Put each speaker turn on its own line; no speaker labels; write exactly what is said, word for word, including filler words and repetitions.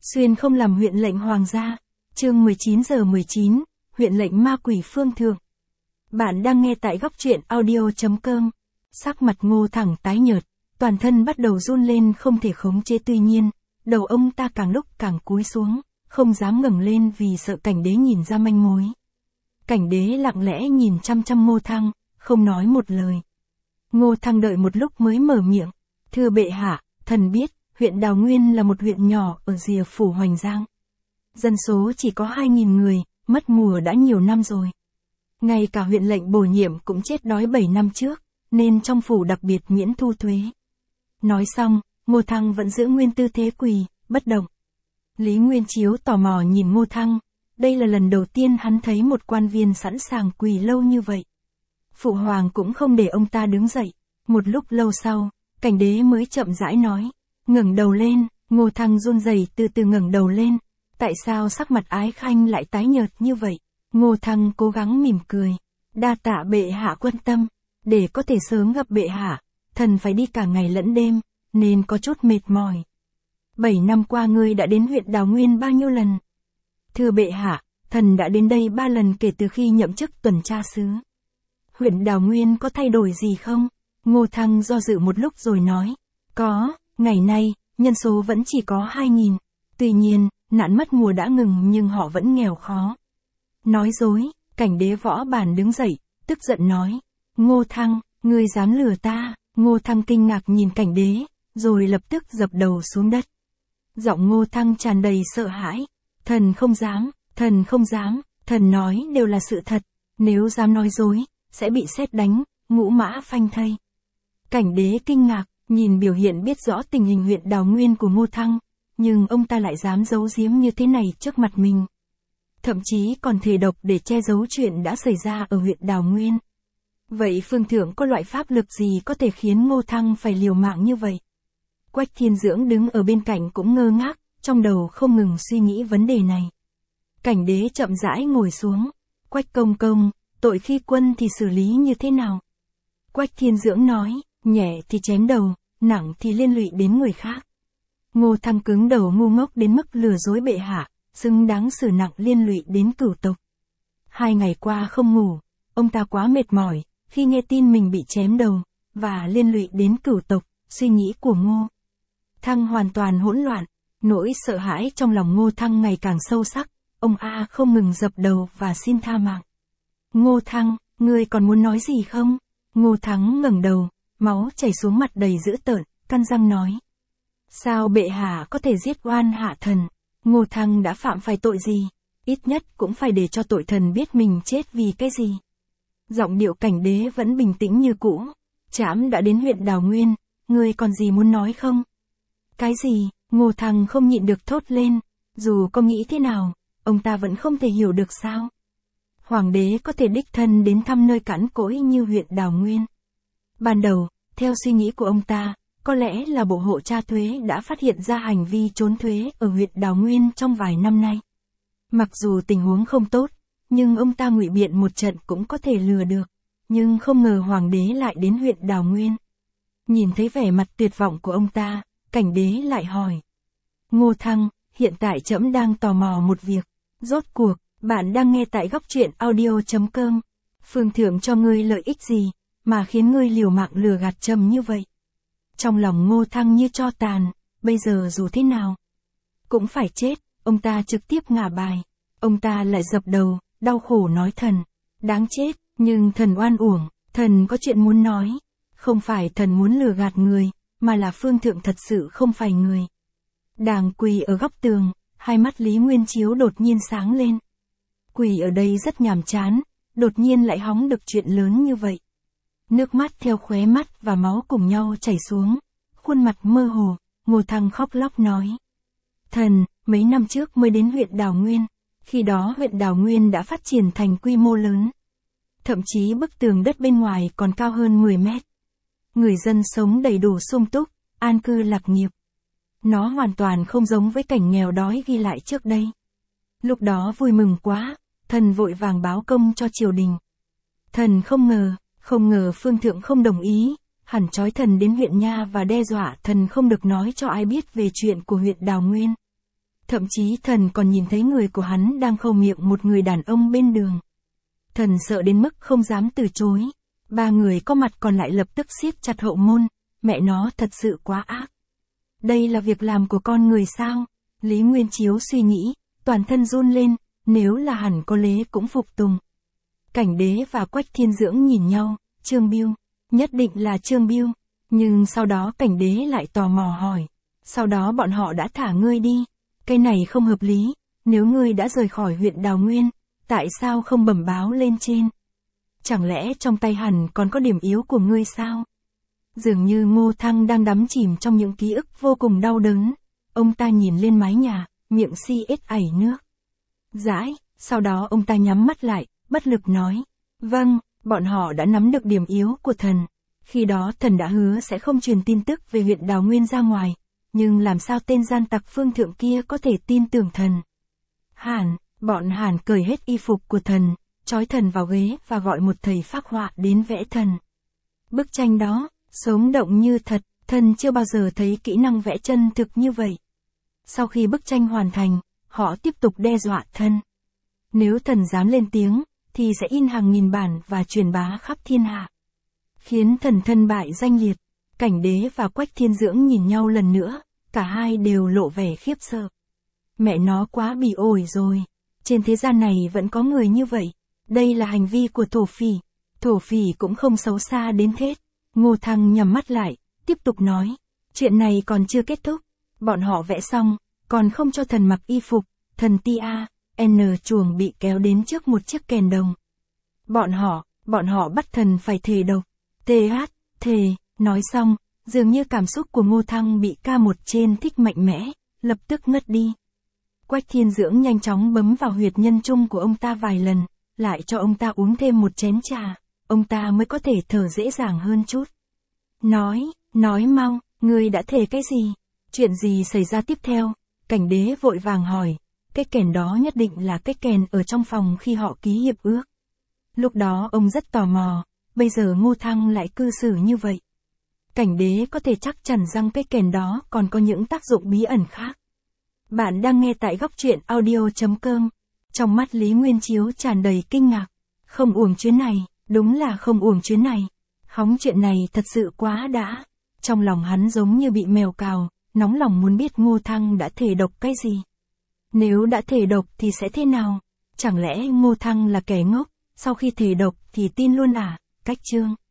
Xuyên không làm huyện lệnh hoàng gia. Chương mười chín giờ mười chín, huyện lệnh ma quỷ Phương Thượng. Bạn đang nghe tại góc truyện audio chấm com. Sắc mặt Ngô Thẳng tái nhợt, toàn thân bắt đầu run lên không thể khống chế, tuy nhiên, đầu ông ta càng lúc càng cúi xuống, không dám ngẩng lên vì sợ Cảnh Đế nhìn ra manh mối. Cảnh Đế lặng lẽ nhìn chăm chăm Ngô Thăng, không nói một lời. Ngô Thăng đợi một lúc mới mở miệng. Thưa bệ hạ, thần biết, huyện Đào Nguyên là một huyện nhỏ ở rìa phủ Hoành Giang. Dân số chỉ có hai nghìn người, mất mùa đã nhiều năm rồi. Ngay cả huyện lệnh bổ nhiệm cũng chết đói bảy năm trước, nên trong phủ đặc biệt miễn thu thuế. Nói xong, Ngô Thăng vẫn giữ nguyên tư thế quỳ, bất động. Lý Nguyên Chiếu tò mò nhìn Ngô Thăng, đây là lần đầu tiên hắn thấy một quan viên sẵn sàng quỳ lâu như vậy. Phụ hoàng cũng không để ông ta đứng dậy. Một lúc lâu sau, Cảnh Đế mới chậm rãi nói, ngẩng đầu lên. Ngô Thăng run rẩy từ từ ngẩng đầu lên. Tại sao sắc mặt Ái Khanh lại tái nhợt như vậy? Ngô Thăng cố gắng mỉm cười. Đa tạ bệ hạ quan tâm, để có thể sớm gặp bệ hạ, thần phải đi cả ngày lẫn đêm, nên có chút mệt mỏi. Bảy năm qua ngươi đã đến huyện Đào Nguyên bao nhiêu lần? Thưa bệ hạ, thần đã đến đây ba lần kể từ khi nhậm chức tuần tra sứ. Huyện Đào Nguyên có thay đổi gì không? Ngô Thăng do dự một lúc rồi nói. Có, ngày nay, nhân số vẫn chỉ có hai nghìn. Tuy nhiên, nạn mất mùa đã ngừng nhưng họ vẫn nghèo khó. Nói dối. Cảnh Đế Võ Bản đứng dậy, tức giận nói. Ngô Thăng, ngươi dám lừa ta? Ngô Thăng kinh ngạc nhìn Cảnh Đế, rồi lập tức dập đầu xuống đất. Giọng Ngô Thăng tràn đầy sợ hãi. Thần không dám, thần không dám, thần nói đều là sự thật. Nếu dám nói dối, sẽ bị sét đánh, ngũ mã phanh thây. Cảnh Đế kinh ngạc, nhìn biểu hiện biết rõ tình hình huyện Đào Nguyên của Ngô Thăng, nhưng ông ta lại dám giấu giếm như thế này trước mặt mình. Thậm chí còn thề độc để che giấu chuyện đã xảy ra ở huyện Đào Nguyên. Vậy Phương Thượng có loại pháp lực gì có thể khiến Ngô Thăng phải liều mạng như vậy? Quách Thiên Dưỡng đứng ở bên cạnh cũng ngơ ngác, trong đầu không ngừng suy nghĩ vấn đề này. Cảnh Đế chậm rãi ngồi xuống. Quách công công, tội khi quân thì xử lý như thế nào? Quách Thiên Dưỡng nói, nhẹ thì chém đầu, nặng thì liên lụy đến người khác. Ngô Thăng cứng đầu ngu ngốc đến mức lừa dối bệ hạ, xứng đáng xử nặng liên lụy đến cửu tộc. Hai ngày qua không ngủ, ông ta quá mệt mỏi, khi nghe tin mình bị chém đầu, và liên lụy đến cửu tộc, suy nghĩ của Ngô Thăng hoàn toàn hỗn loạn, nỗi sợ hãi trong lòng Ngô Thăng ngày càng sâu sắc, ông A không ngừng dập đầu và xin tha mạng. Ngô Thăng, ngươi còn muốn nói gì không? Ngô Thắng ngẩng đầu, máu chảy xuống mặt đầy dữ tợn, căn răng nói. Sao bệ hạ có thể giết oan hạ thần? Ngô Thăng đã phạm phải tội gì? Ít nhất cũng phải để cho tội thần biết mình chết vì cái gì. Giọng điệu Cảnh Đế vẫn bình tĩnh như cũ. Trẫm đã đến huyện Đào Nguyên, ngươi còn gì muốn nói không? Cái gì? Ngô Thăng không nhịn được thốt lên. Dù có nghĩ thế nào, ông ta vẫn không thể hiểu được sao. Hoàng đế có thể đích thân đến thăm nơi cẵn cỗi như huyện Đào Nguyên. Ban đầu, theo suy nghĩ của ông ta, có lẽ là bộ hộ tra thuế đã phát hiện ra hành vi trốn thuế ở huyện Đào Nguyên trong vài năm nay. Mặc dù tình huống không tốt, nhưng ông ta ngụy biện một trận cũng có thể lừa được. Nhưng không ngờ hoàng đế lại đến huyện Đào Nguyên. Nhìn thấy vẻ mặt tuyệt vọng của ông ta, Cảnh Đế lại hỏi. Ngô Thăng, hiện tại trẫm đang tò mò một việc. Rốt cuộc, bạn đang nghe tại góc truyện audio chấm com. Phương Thượng cho ngươi lợi ích gì, mà khiến ngươi liều mạng lừa gạt trẫm như vậy? Trong lòng Ngô Thăng như tro tàn, bây giờ dù thế nào cũng phải chết, ông ta trực tiếp ngả bài. Ông ta lại dập đầu, đau khổ nói thần, đáng chết, nhưng thần oan uổng, thần có chuyện muốn nói. Không phải thần muốn lừa gạt người, mà là Phương Thượng thật sự không phải người. Đang quỳ ở góc tường, hai mắt Lý Nguyên Chiếu đột nhiên sáng lên. Quỳ ở đây rất nhàm chán, đột nhiên lại hóng được chuyện lớn như vậy. Nước mắt theo khóe mắt và máu cùng nhau chảy xuống, khuôn mặt mơ hồ, Ngô Thăng khóc lóc nói. Thần, mấy năm trước mới đến huyện Đào Nguyên, khi đó huyện Đào Nguyên đã phát triển thành quy mô lớn. Thậm chí bức tường đất bên ngoài còn cao hơn mười mét. Người dân sống đầy đủ sung túc, an cư lạc nghiệp. Nó hoàn toàn không giống với cảnh nghèo đói ghi lại trước đây. Lúc đó vui mừng quá, thần vội vàng báo công cho triều đình. Thần không ngờ, không ngờ Phương Thượng không đồng ý, hẳn trói thần đến huyện nha và đe dọa thần không được nói cho ai biết về chuyện của huyện Đào Nguyên. Thậm chí thần còn nhìn thấy người của hắn đang khâu miệng một người đàn ông bên đường. Thần sợ đến mức không dám từ chối. Ba người có mặt còn lại lập tức siết chặt hậu môn, mẹ nó thật sự quá ác. Đây là việc làm của con người sao? Lý Nguyên Chiếu suy nghĩ, toàn thân run lên, nếu là hẳn có lẽ cũng phục tùng. Cảnh Đế và Quách Thiên Dưỡng nhìn nhau, Trương Biêu, nhất định là Trương Biêu, nhưng sau đó Cảnh Đế lại tò mò hỏi, sau đó bọn họ đã thả ngươi đi, cái này không hợp lý, nếu ngươi đã rời khỏi huyện Đào Nguyên, tại sao không bẩm báo lên trên? Chẳng lẽ trong tay hẳn còn có điểm yếu của ngươi sao? Dường như Ngô Thăng đang đắm chìm trong những ký ức vô cùng đau đớn, ông ta nhìn lên mái nhà, miệng si ết ảy nước. Dãi, sau đó ông ta nhắm mắt lại, bất lực nói, vâng, bọn họ đã nắm được điểm yếu của thần. Khi đó thần đã hứa sẽ không truyền tin tức về huyện Đào Nguyên ra ngoài, nhưng làm sao tên gian tặc Phương Thượng kia có thể tin tưởng thần? Hàn, bọn Hàn cởi hết y phục của thần, trói thần vào ghế và gọi một thầy phác họa đến vẽ thần. Bức tranh đó, sống động như thật, thần chưa bao giờ thấy kỹ năng vẽ chân thực như vậy. Sau khi bức tranh hoàn thành, họ tiếp tục đe dọa thần. Nếu thần dám lên tiếng, thì sẽ in hàng nghìn bản và truyền bá khắp thiên hạ. Khiến thần thân bại danh liệt. Cảnh Đế và Quách Thiên Dưỡng nhìn nhau lần nữa, cả hai đều lộ vẻ khiếp sợ. Mẹ nó quá bị ổi rồi. Trên thế gian này vẫn có người như vậy. Đây là hành vi của thổ phỉ. Thổ phỉ cũng không xấu xa đến thế. Ngô Thăng nhắm mắt lại, tiếp tục nói. Chuyện này còn chưa kết thúc. Bọn họ vẽ xong, còn không cho thần mặc y phục. Thần ti a, N chuồng bị kéo đến trước một chiếc kèn đồng. Bọn họ, bọn họ bắt thần phải thề độc. Th, thề, nói xong, dường như cảm xúc của Ngô Thăng bị ca một trên thích mạnh mẽ, lập tức ngất đi. Quách Thiên Dưỡng nhanh chóng bấm vào huyệt nhân trung của ông ta vài lần, lại cho ông ta uống thêm một chén trà, ông ta mới có thể thở dễ dàng hơn chút. Nói, nói mau, ngươi đã thề cái gì? Chuyện gì xảy ra tiếp theo? Cảnh Đế vội vàng hỏi, cái kèn đó nhất định là cái kèn ở trong phòng khi họ ký hiệp ước. Lúc đó ông rất tò mò, bây giờ Ngô Thăng lại cư xử như vậy. Cảnh Đế có thể chắc chắn rằng cái kèn đó còn có những tác dụng bí ẩn khác. Bạn đang nghe tại góc truyện audio chấm com. Trong mắt Lý Nguyên Chiếu tràn đầy kinh ngạc. Không uổng chuyến này, đúng là không uổng chuyến này. Hóng chuyện này thật sự quá đã. Trong lòng hắn giống như bị mèo cào, nóng lòng muốn biết Ngô Thăng đã thề độc cái gì. Nếu đã thề độc thì sẽ thế nào? Chẳng lẽ Ngô Thăng là kẻ ngốc, sau khi thề độc thì tin luôn à? Cách chương